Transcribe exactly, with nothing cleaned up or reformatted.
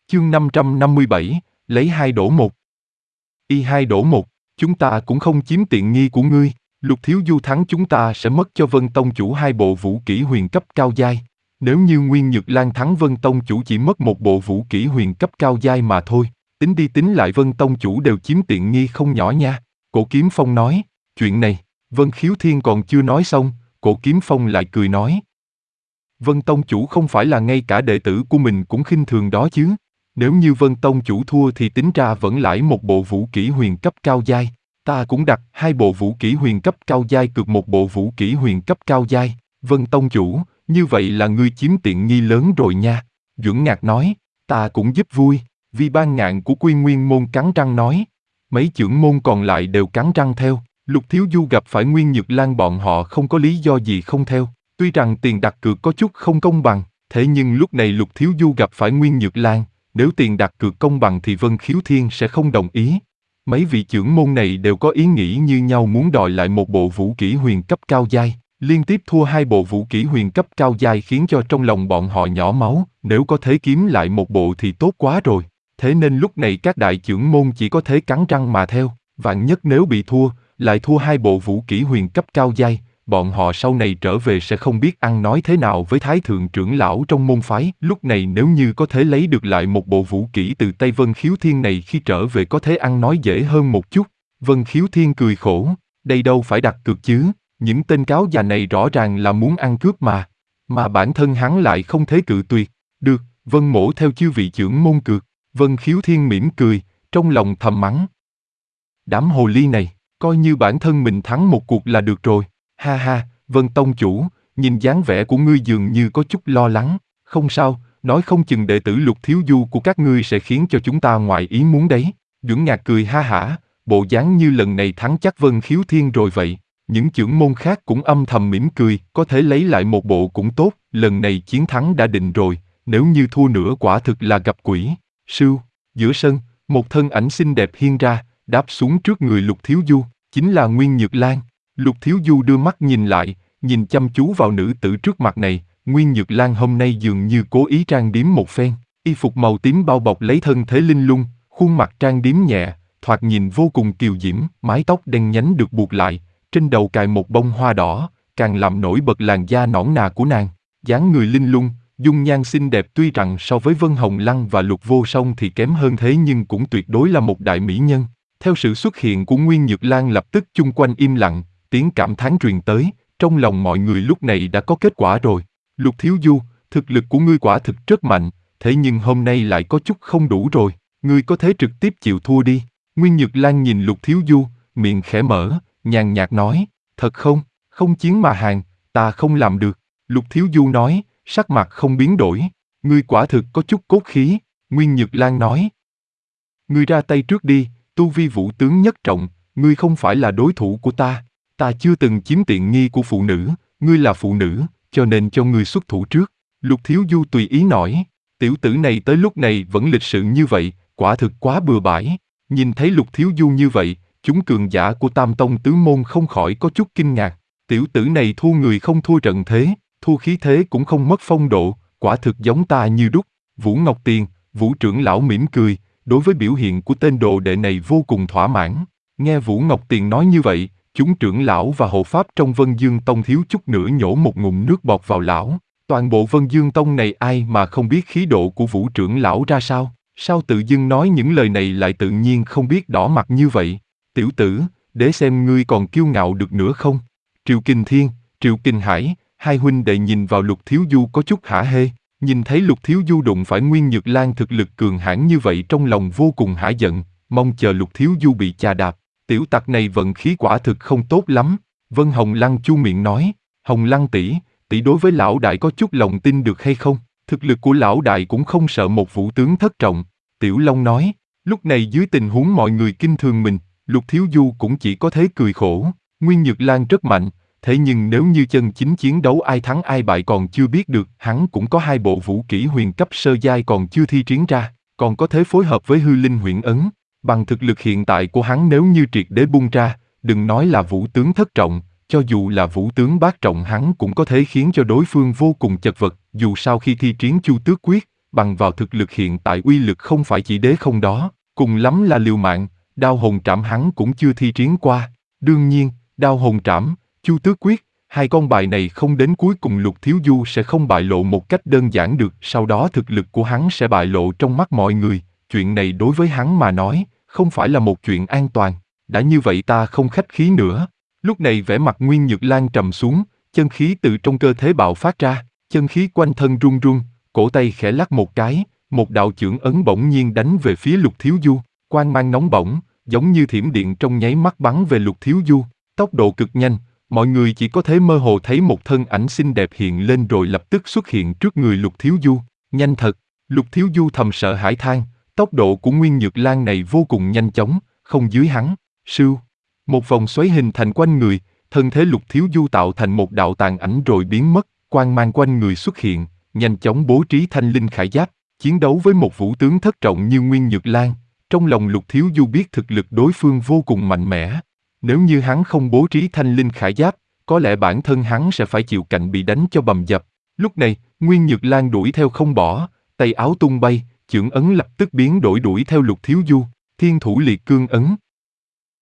Chương năm trăm năm mươi bảy, lấy hai đổ một. Y hai đổ một, chúng ta cũng không chiếm tiện nghi của ngươi. Lục Thiếu Du thắng chúng ta sẽ mất cho Vân Tông Chủ hai bộ vũ kỹ huyền cấp cao giai. Nếu như Nguyên Nhược Lan thắng Vân Tông Chủ chỉ mất một bộ vũ kỹ huyền cấp cao giai mà thôi. Tính đi tính lại Vân Tông Chủ đều chiếm tiện nghi không nhỏ nha. Cổ Kiếm Phong nói, chuyện này, Vân Khiếu Thiên còn chưa nói xong, Cổ Kiếm Phong lại cười nói. Vân Tông Chủ không phải là ngay cả đệ tử của mình cũng khinh thường đó chứ. Nếu như Vân Tông Chủ thua thì tính ra vẫn lãi một bộ vũ kỹ huyền cấp cao giai. Ta cũng đặt hai bộ vũ kỹ huyền cấp cao giai cược một bộ vũ kỹ huyền cấp cao giai. Vân Tông Chủ, như vậy là ngươi chiếm tiện nghi lớn rồi nha. Duẩn Ngạc nói, ta cũng giúp vui. Vi Ban Ngạn của Quy Nguyên Môn cắn răng nói. Mấy chưởng môn còn lại đều cắn răng theo. Lục Thiếu Du gặp phải Nguyên Nhược Lan bọn họ không có lý do gì không theo. Tuy rằng tiền đặt cược có chút không công bằng, thế nhưng lúc này Lục Thiếu Du gặp phải Nguyên Nhược Lan, nếu tiền đặt cược công bằng thì Vân Khiếu Thiên sẽ không đồng ý. Mấy vị trưởng môn này đều có ý nghĩ như nhau muốn đòi lại một bộ vũ kỹ huyền cấp cao giai. Liên tiếp thua hai bộ vũ kỹ huyền cấp cao giai khiến cho trong lòng bọn họ nhỏ máu, nếu có thể kiếm lại một bộ thì tốt quá rồi. Thế nên lúc này các đại trưởng môn chỉ có thể cắn răng mà theo, vạn nhất nếu bị thua, lại thua hai bộ vũ kỹ huyền cấp cao giai, bọn họ sau này trở về sẽ không biết ăn nói thế nào với thái thượng trưởng lão trong môn phái. Lúc này nếu như có thể lấy được lại một bộ vũ kỹ từ tay Vân Khiếu Thiên này khi trở về có thể ăn nói dễ hơn một chút. Vân Khiếu Thiên cười khổ, đây đâu phải đặt cược chứ, những tên cáo già này rõ ràng là muốn ăn cướp mà, mà bản thân hắn lại không thể cự tuyệt. Được, Vân Mỗ theo chư vị trưởng môn cược. Vân Khiếu Thiên mỉm cười, trong lòng thầm mắng. Đám hồ ly này, coi như bản thân mình thắng một cuộc là được rồi. Ha ha, Vân Tông Chủ, nhìn dáng vẻ của ngươi dường như có chút lo lắng. Không sao, nói không chừng đệ tử Lục Thiếu Du của các ngươi sẽ khiến cho chúng ta ngoài ý muốn đấy. Duẩn Ngạc cười ha hả, bộ dáng như lần này thắng chắc Vân Khiếu Thiên rồi vậy. Những trưởng môn khác cũng âm thầm mỉm cười, có thể lấy lại một bộ cũng tốt, lần này chiến thắng đã định rồi, nếu như thua nữa quả thực là gặp quỷ. Sưu, giữa sân, một thân ảnh xinh đẹp hiên ra, đáp xuống trước người Lục Thiếu Du, chính là Nguyên Nhược Lan. Lục Thiếu Du đưa mắt nhìn lại, nhìn chăm chú vào nữ tử trước mặt này. Nguyên Nhược Lan hôm nay dường như cố ý trang điểm một phen, y phục màu tím bao bọc lấy thân thế linh lung, khuôn mặt trang điểm nhẹ, thoạt nhìn vô cùng kiều diễm, mái tóc đen nhánh được buộc lại, trên đầu cài một bông hoa đỏ, càng làm nổi bật làn da nõn nà của nàng. Dáng người linh lung, dung nhan xinh đẹp tuy rằng so với Vân Hồng Lăng và Lục Vô Song thì kém hơn thế nhưng cũng tuyệt đối là một đại mỹ nhân. Theo sự xuất hiện của Nguyên Nhược Lan lập tức chung quanh im lặng, tiếng cảm thán truyền tới, trong lòng mọi người lúc này đã có kết quả rồi. Lục Thiếu Du, thực lực của ngươi quả thực rất mạnh, thế nhưng hôm nay lại có chút không đủ rồi, ngươi có thể trực tiếp chịu thua đi. Nguyên Nhược Lan nhìn Lục Thiếu Du, miệng khẽ mở, nhàn nhạt nói, thật không, không chiến mà hàng, ta không làm được. Lục Thiếu Du nói, sắc mặt không biến đổi, ngươi quả thực có chút cốt khí. Nguyên Nhược Lan nói, ngươi ra tay trước đi, tu vi vũ tướng nhất trọng, ngươi không phải là đối thủ của ta, ta chưa từng chiếm tiện nghi của phụ nữ, ngươi là phụ nữ, cho nên cho ngươi xuất thủ trước. Lục Thiếu Du tùy ý nói, tiểu tử này tới lúc này vẫn lịch sự như vậy, quả thực quá bừa bãi. Nhìn thấy Lục Thiếu Du như vậy, chúng cường giả của Tam Tông Tứ Môn không khỏi có chút kinh ngạc. Tiểu tử này thua người không thua trận thế, thua khí thế cũng không mất phong độ, quả thực giống ta như đúc. Vũ Ngọc Tiền, Vũ trưởng lão mỉm cười, đối với biểu hiện của tên đồ đệ này vô cùng thỏa mãn. Nghe Vũ Ngọc Tiền nói như vậy, chúng trưởng lão và hộ pháp trong Vân Dương Tông thiếu chút nữa nhổ một ngụm nước bọt vào lão. Toàn bộ Vân Dương Tông này ai mà không biết khí độ của Vũ trưởng lão ra sao? Sao tự dưng nói những lời này lại tự nhiên không biết đỏ mặt như vậy? Tiểu tử, để xem ngươi còn kiêu ngạo được nữa không? Triệu Kình Thiên, Triệu Kình Hải, hai huynh đệ nhìn vào Lục Thiếu Du có chút hả hê. Nhìn thấy Lục Thiếu Du đụng phải Nguyên Nhược Lan thực lực cường hãn như vậy trong lòng vô cùng hả giận, mong chờ Lục Thiếu Du bị chà đạp. Tiểu tặc này vận khí quả thực không tốt lắm. Vân Hồng Lăng chu miệng nói, Hồng Lăng tỷ, tỷ đối với lão đại có chút lòng tin được hay không? Thực lực của lão đại cũng không sợ một vũ tướng thất trọng. Tiểu Long nói, lúc này dưới tình huống mọi người kinh thường mình, Lục Thiếu Du cũng chỉ có thế cười khổ. Nguyên Nhược Lan rất mạnh, thế nhưng nếu như chân chính chiến đấu ai thắng ai bại còn chưa biết được, hắn cũng có hai bộ vũ kỹ huyền cấp sơ giai còn chưa thi triển ra, còn có thể phối hợp với hư linh huyễn ấn. Bằng thực lực hiện tại của hắn nếu như triệt để bung ra, đừng nói là vũ tướng thất trọng, cho dù là vũ tướng bát trọng hắn cũng có thể khiến cho đối phương vô cùng chật vật. Dù sau khi thi triển Chu Tước Quyết, bằng vào thực lực hiện tại uy lực không phải chỉ đế không đó, cùng lắm là liều mạng, đao hồn trảm hắn cũng chưa thi triển qua. Đương nhiên, đao hồn trảm, Chu Tước Quyết, hai con bài này không đến cuối cùng Lục Thiếu Du sẽ không bại lộ một cách đơn giản được, sau đó thực lực của hắn sẽ bại lộ trong mắt mọi người, chuyện này đối với hắn mà nói, không phải là một chuyện an toàn. Đã như vậy ta không khách khí nữa. Lúc này vẻ mặt Nguyên Nhược Lan trầm xuống, chân khí từ trong cơ thể bạo phát ra, chân khí quanh thân run run, cổ tay khẽ lắc một cái, một đạo chưởng ấn bỗng nhiên đánh về phía Lục Thiếu Du, quang mang nóng bỏng, giống như thiểm điện trong nháy mắt bắn về Lục Thiếu Du, tốc độ cực nhanh, mọi người chỉ có thể mơ hồ thấy một thân ảnh xinh đẹp hiện lên rồi lập tức xuất hiện trước người Lục Thiếu Du, nhanh thật. Lục Thiếu Du thầm sợ hãi than, tốc độ của Nguyên Nhược Lan này vô cùng nhanh chóng, không dưới hắn. Sưu, một vòng xoáy hình thành quanh người, thân thế Lục Thiếu Du tạo thành một đạo tàn ảnh rồi biến mất, quang mang quanh người xuất hiện, nhanh chóng bố trí thanh linh khải giáp, chiến đấu với một vũ tướng thất trọng như Nguyên Nhược Lan. Trong lòng Lục Thiếu Du biết thực lực đối phương vô cùng mạnh mẽ. Nếu như hắn không bố trí thanh linh khải giáp, có lẽ bản thân hắn sẽ phải chịu cảnh bị đánh cho bầm dập. Lúc này, Nguyên Nhược Lan đuổi theo không bỏ, tay áo tung bay, chưởng ấn lập tức biến đổi đuổi theo Lục Thiếu Du, Thiên Thủ Liệt Cương ấn.